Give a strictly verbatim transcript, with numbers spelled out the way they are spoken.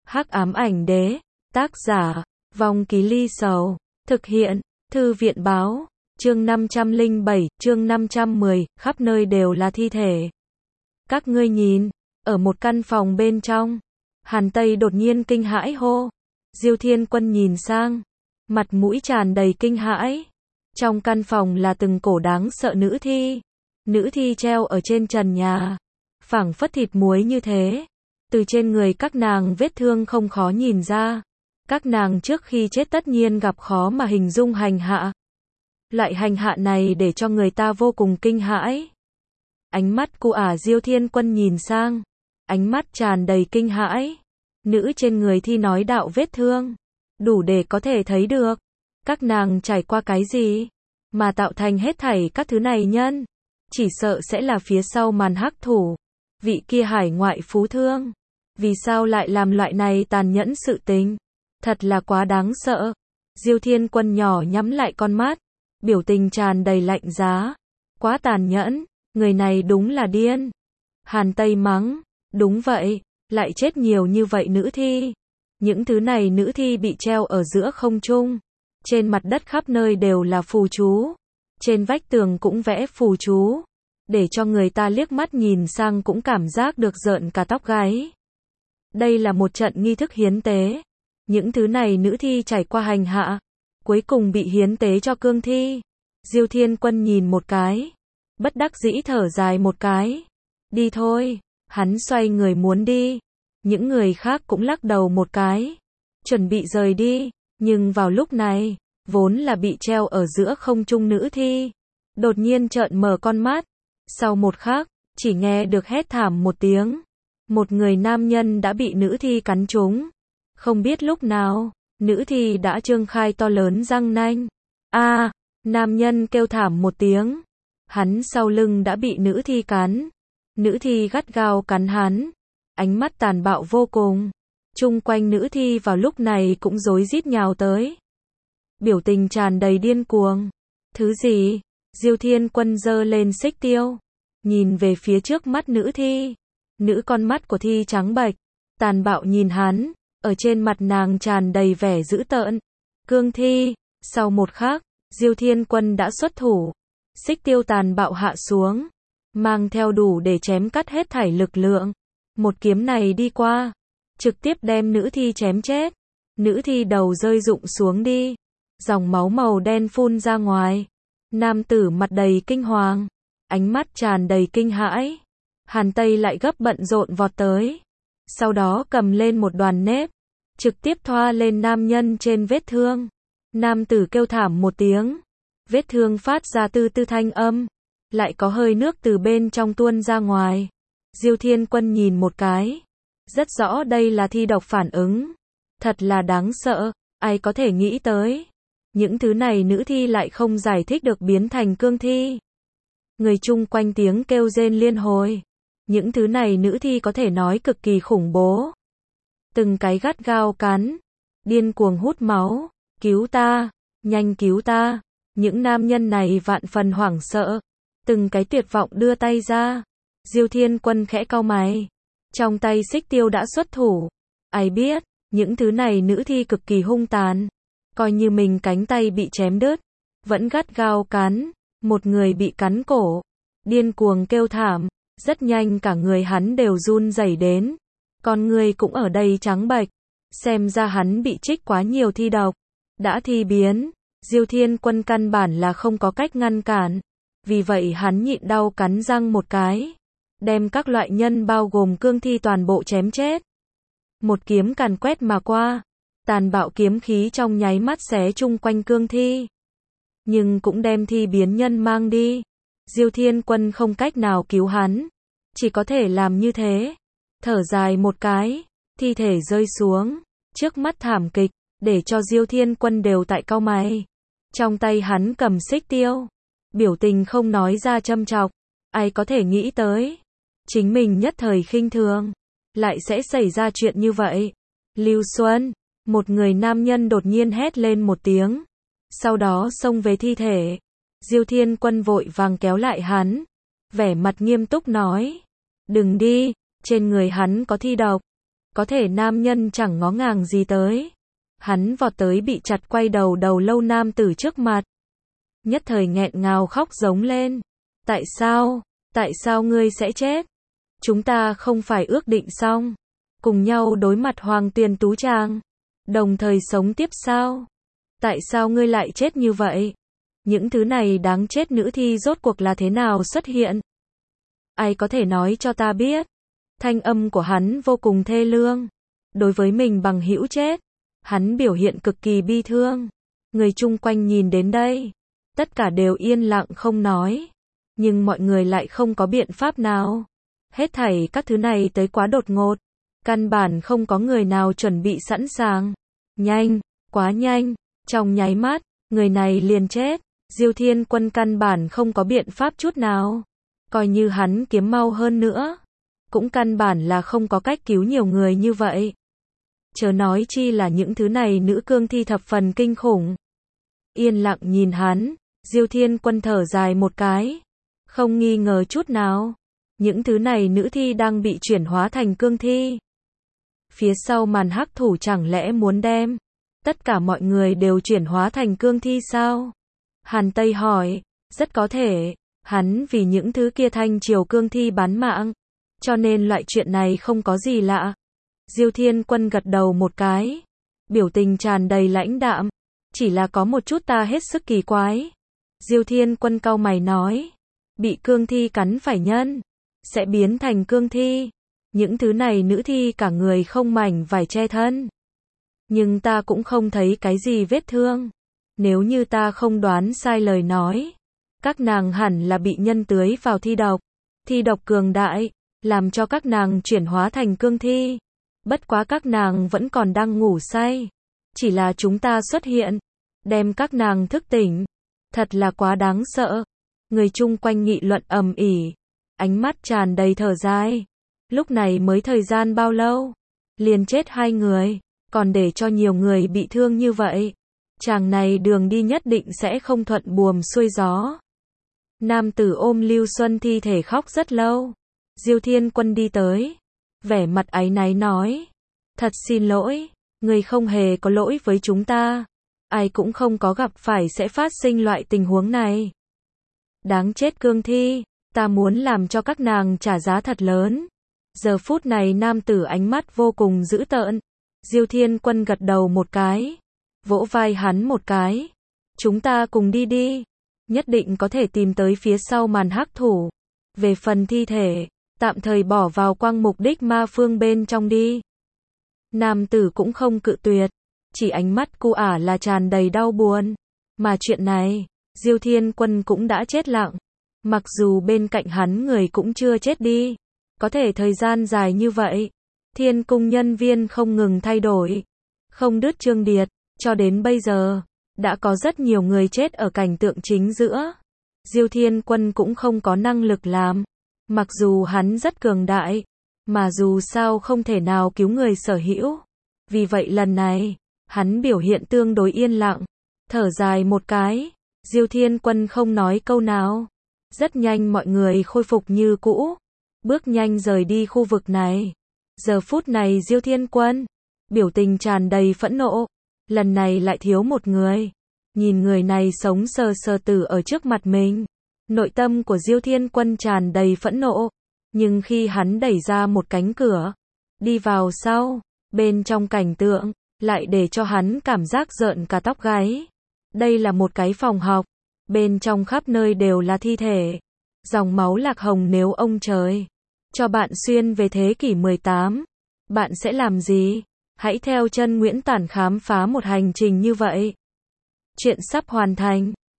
Hắc ám ảnh đế, tác giả, Vong Ký Ly Sầu, thực hiện, Thư viện báo, chương năm trăm lẻ bảy, chương năm trăm mười, khắp nơi đều là thi thể. Các ngươi nhìn, ở một căn phòng bên trong, Hàn Tây đột nhiên kinh hãi hô. Diêu Thiên Quân nhìn sang, mặt mũi tràn đầy kinh hãi. Trong căn phòng là từng cổ đáng sợ nữ thi, nữ thi treo ở trên trần nhà, phảng phất thịt muối như thế. Từ trên người các nàng vết thương không khó nhìn ra, các nàng trước khi chết tất nhiên gặp khó mà hình dung hành hạ. Loại hành hạ này để cho người ta vô cùng kinh hãi. Ánh mắt của ả Diêu Thiên Quân nhìn sang, ánh mắt tràn đầy kinh hãi. Nữ trên người thi nói đạo vết thương, đủ để có thể thấy được các nàng trải qua cái gì mà tạo thành hết thảy các thứ này nhân. Chỉ sợ sẽ là phía sau màn hắc thủ, vị kia hải ngoại phú thương. Vì sao lại làm loại này tàn nhẫn sự tình? Thật là quá đáng sợ. Diêu Thiên Quân nhỏ nhắm lại con mắt, biểu tình tràn đầy lạnh giá. Quá tàn nhẫn, người này đúng là điên. Hàn Tây mắng, đúng vậy, lại chết nhiều như vậy nữ thi. Những thứ này nữ thi bị treo ở giữa không trung. Trên mặt đất khắp nơi đều là phù chú. Trên vách tường cũng vẽ phù chú, để cho người ta liếc mắt nhìn sang cũng cảm giác được rợn cả tóc gáy. Đây là một trận nghi thức hiến tế. Những thứ này nữ thi trải qua hành hạ, cuối cùng bị hiến tế cho cương thi. Diêu Thiên Quân nhìn một cái, bất đắc dĩ thở dài một cái. Đi thôi, hắn xoay người muốn đi. Những người khác cũng lắc đầu một cái, chuẩn bị rời đi. Nhưng vào lúc này, vốn là bị treo ở giữa không trung nữ thi, đột nhiên trợn mở con mắt. Sau một khắc, chỉ nghe được hét thảm một tiếng. Một người nam nhân đã bị nữ thi cắn trúng. Không biết lúc nào, nữ thi đã trương khai to lớn răng nanh. A, à, nam nhân kêu thảm một tiếng. Hắn sau lưng đã bị nữ thi cắn. Nữ thi gắt gao cắn hắn, ánh mắt tàn bạo vô cùng. Chung quanh nữ thi vào lúc này cũng rối rít nhào tới, biểu tình tràn đầy điên cuồng. Thứ gì? Diêu Thiên Quân giơ lên xích tiêu, nhìn về phía trước mắt nữ thi. Nữ con mắt của thi trắng bệch, tàn bạo nhìn hắn, ở trên mặt nàng tràn đầy vẻ dữ tợn. Cương thi. Sau một khắc, Diêu Thiên Quân đã xuất thủ, xích tiêu tàn bạo hạ xuống, mang theo đủ để chém cắt hết thảy lực lượng. Một kiếm này đi qua, trực tiếp đem nữ thi chém chết. Nữ thi đầu rơi rụng xuống đi, dòng máu màu đen phun ra ngoài. Nam tử mặt đầy kinh hoàng, ánh mắt tràn đầy kinh hãi. Hàn Tây lại gấp bận rộn vọt tới, sau đó cầm lên một đoàn nếp, trực tiếp thoa lên nam nhân trên vết thương. Nam tử kêu thảm một tiếng, vết thương phát ra tư tư thanh âm, lại có hơi nước từ bên trong tuôn ra ngoài. Diêu Thiên Quân nhìn một cái, rất rõ đây là thi độc phản ứng. Thật là đáng sợ, ai có thể nghĩ tới. Những thứ này nữ thi lại không giải thích được biến thành cương thi. Người chung quanh tiếng kêu rên liên hồi. Những thứ này nữ thi có thể nói cực kỳ khủng bố. Từng cái gắt gao cắn, điên cuồng hút máu. Cứu ta, nhanh cứu ta. Những nam nhân này vạn phần hoảng sợ, từng cái tuyệt vọng đưa tay ra. Diêu Thiên Quân khẽ cau mày, trong tay xích tiêu đã xuất thủ. Ai biết, những thứ này nữ thi cực kỳ hung tàn, coi như mình cánh tay bị chém đứt, vẫn gắt gao cắn. Một người bị cắn cổ, điên cuồng kêu thảm, rất nhanh cả người hắn đều run rẩy đến, con người cũng ở đây trắng bệch, xem ra hắn bị trích quá nhiều thi độc, đã thi biến. Diêu Thiên Quân căn bản là không có cách ngăn cản, vì vậy hắn nhịn đau cắn răng một cái, đem các loại nhân bao gồm cương thi toàn bộ chém chết. Một kiếm càn quét mà qua, tàn bạo kiếm khí trong nháy mắt xé chung quanh cương thi, nhưng cũng đem thi biến nhân mang đi. Diêu Thiên Quân không cách nào cứu hắn, chỉ có thể làm như thế, thở dài một cái, thi thể rơi xuống, trước mắt thảm kịch, để cho Diêu Thiên Quân đều tại cau mày. Trong tay hắn cầm xích tiêu, biểu tình không nói ra châm chọc. Ai có thể nghĩ tới, chính mình nhất thời khinh thường, lại sẽ xảy ra chuyện như vậy. Lưu Xuân, một người nam nhân đột nhiên hét lên một tiếng, sau đó xông về thi thể. Diêu Thiên Quân vội vàng kéo lại hắn, vẻ mặt nghiêm túc nói, đừng đi, trên người hắn có thi độc, có thể nam nhân chẳng ngó ngàng gì tới. Hắn vọt tới bị chặt quay đầu đầu lâu nam tử trước mặt. Nhất thời nghẹn ngào khóc giống lên. Tại sao? Tại sao ngươi sẽ chết? Chúng ta không phải ước định xong, cùng nhau đối mặt Hoàng Tuyền Tú Tràng, đồng thời sống tiếp sao? Tại sao ngươi lại chết như vậy? Những thứ này đáng chết nữ thi rốt cuộc là thế nào xuất hiện? Ai có thể nói cho ta biết? Thanh âm của hắn vô cùng thê lương. Đối với mình bằng hữu chết, hắn biểu hiện cực kỳ bi thương. Người chung quanh nhìn đến đây, tất cả đều yên lặng không nói. Nhưng mọi người lại không có biện pháp nào. Hết thảy các thứ này tới quá đột ngột. Căn bản không có người nào chuẩn bị sẵn sàng. Nhanh, quá nhanh, trong nháy mắt, người này liền chết. Diêu Thiên Quân căn bản không có biện pháp chút nào. Coi như hắn kiếm mau hơn nữa, cũng căn bản là không có cách cứu nhiều người như vậy. Chớ nói chi là những thứ này nữ cương thi thập phần kinh khủng. Yên lặng nhìn hắn, Diêu Thiên Quân thở dài một cái. Không nghi ngờ chút nào, những thứ này nữ thi đang bị chuyển hóa thành cương thi. Phía sau màn hắc thủ chẳng lẽ muốn đem tất cả mọi người đều chuyển hóa thành cương thi sao? Hàn Tây hỏi, rất có thể, hắn vì những thứ kia thanh triều cương thi bán mạng, cho nên loại chuyện này không có gì lạ. Diêu Thiên Quân gật đầu một cái, biểu tình tràn đầy lãnh đạm, chỉ là có một chút ta hết sức kỳ quái. Diêu Thiên Quân cau mày nói, bị cương thi cắn phải nhân, sẽ biến thành cương thi. Những thứ này nữ thi cả người không mảnh vải che thân. Nhưng ta cũng không thấy cái gì vết thương. Nếu như ta không đoán sai lời nói, các nàng hẳn là bị nhân tưới vào thi độc. Thi độc cường đại, làm cho các nàng chuyển hóa thành cương thi. Bất quá các nàng vẫn còn đang ngủ say. Chỉ là chúng ta xuất hiện, đem các nàng thức tỉnh. Thật là quá đáng sợ. Người chung quanh nghị luận ầm ĩ, ánh mắt tràn đầy thở dài. Lúc này mới thời gian bao lâu, liền chết hai người, còn để cho nhiều người bị thương như vậy. Chàng này đường đi nhất định sẽ không thuận buồm xuôi gió. Nam tử ôm Lưu Xuân thi thể khóc rất lâu. Diêu Thiên Quân đi tới, vẻ mặt áy náy nói, thật xin lỗi, người không hề có lỗi với chúng ta. Ai cũng không có gặp phải sẽ phát sinh loại tình huống này. Đáng chết cương thi, ta muốn làm cho các nàng trả giá thật lớn. Giờ phút này nam tử ánh mắt vô cùng dữ tợn. Diêu Thiên Quân gật đầu một cái, vỗ vai hắn một cái. Chúng ta cùng đi đi, nhất định có thể tìm tới phía sau màn hắc thủ. Về phần thi thể, tạm thời bỏ vào quang mục đích ma phương bên trong đi. Nam tử cũng không cự tuyệt, chỉ ánh mắt cu ả là tràn đầy đau buồn. Mà chuyện này, Diêu Thiên Quân cũng đã chết lặng. Mặc dù bên cạnh hắn người cũng chưa chết đi. Có thể thời gian dài như vậy, Thiên Cung nhân viên không ngừng thay đổi, không đứt chương điệt, cho đến bây giờ, đã có rất nhiều người chết ở cảnh tượng chính giữa. Diêu Thiên Quân cũng không có năng lực làm, mặc dù hắn rất cường đại, mà dù sao không thể nào cứu người sở hữu. Vì vậy lần này, hắn biểu hiện tương đối yên lặng, thở dài một cái. Diêu Thiên Quân không nói câu nào. Rất nhanh mọi người khôi phục như cũ, bước nhanh rời đi khu vực này. Giờ phút này Diêu Thiên Quân, biểu tình tràn đầy phẫn nộ. Lần này lại thiếu một người. Nhìn người này sống sờ sờ tử ở trước mặt mình. Nội tâm của Diêu Thiên Quân tràn đầy phẫn nộ. Nhưng khi hắn đẩy ra một cánh cửa, đi vào sau, bên trong cảnh tượng, lại để cho hắn cảm giác rợn cả tóc gáy. Đây là một cái phòng học. Bên trong khắp nơi đều là thi thể. Dòng máu lạc hồng. Nếu ông trời cho bạn xuyên về thế kỷ mười tám, bạn sẽ làm gì? Hãy theo chân Nguyễn Tản khám phá một hành trình như vậy. Chuyện sắp hoàn thành.